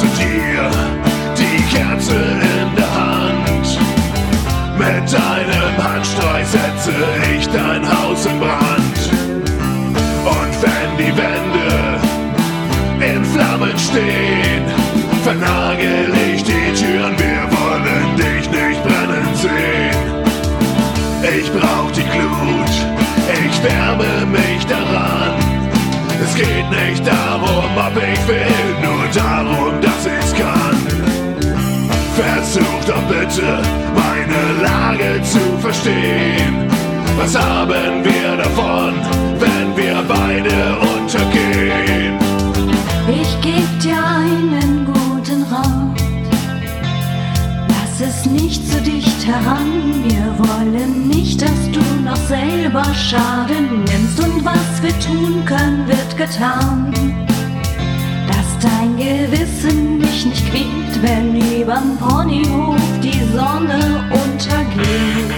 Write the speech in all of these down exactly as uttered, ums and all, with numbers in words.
dir, die Kerze in der Hand. Mit einem Handstreich setze ich dein Haus in Brand. Und wenn die Wände in Flammen stehen, vernagel ich die Türen, wir wollen dich nicht brennen sehen. Ich brauch die Glut, ich wärme mich daran. Es geht nicht darum, ob ich will, nur darum, dass ich's kann. Versuch doch bitte, meine Lage zu verstehen. Was haben wir davon, wenn wir beide untergehen? Ich geb dir einen guten Rat. Lass es nicht zu dicht heran. Wir wollen nicht, dass du noch selber Schaden nimmst. Und was wir tun können, wird getan. Dass dein Gewissen dich nicht quält, wenn überm Ponyhof die Sonne untergeht.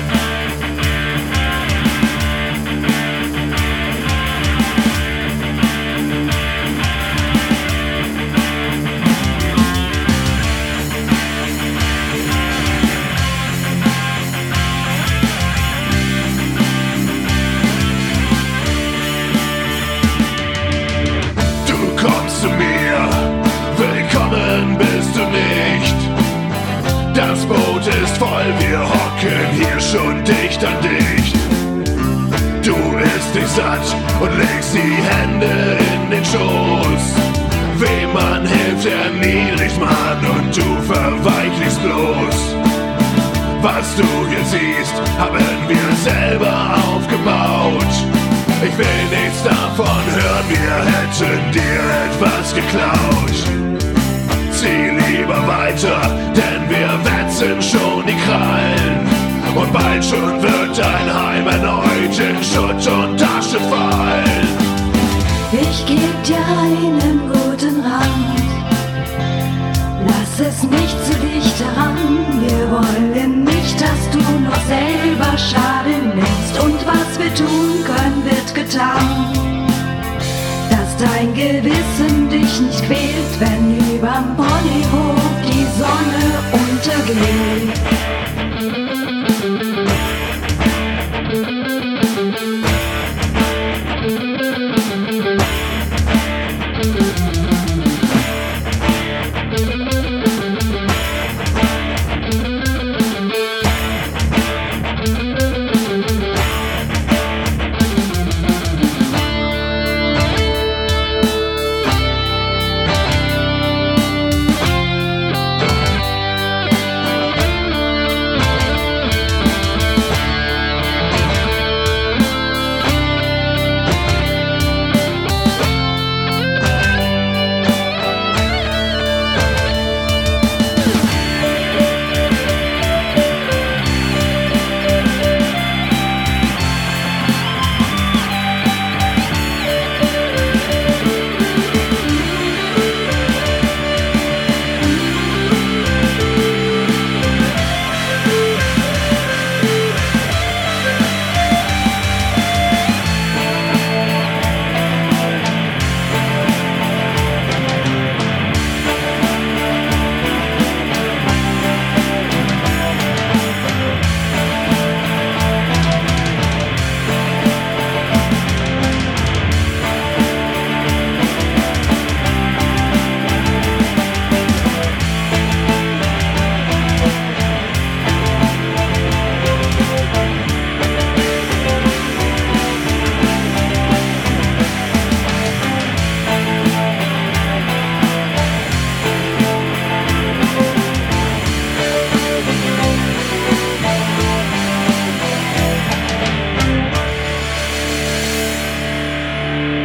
Zu mir, willkommen bist du nicht. Das Boot ist voll, wir hocken hier schon dicht an dicht. Du isst dich satt und legst die Hände in den Schoß. Wem man hilft, erniedrigt man und du verweichlichst bloß. Was du hier siehst, haben wir selber aufgebaut. Ich will nichts davon hören, wir hätten dir etwas geklaut. Zieh lieber weiter, denn wir wetzen schon die Krallen. Und bald schon wird dein Heim erneut in Schutt und Asche fallen. Ich geb dir einen guten Rat. Lass es nicht zu dicht heran. Wir wollen nicht, dass du noch selber Schaden nimmst. Und was wir tun können, wird getan. Dass dein Gewissen dich nicht quält, wenn überm Ponyhof die Sonne untergeht.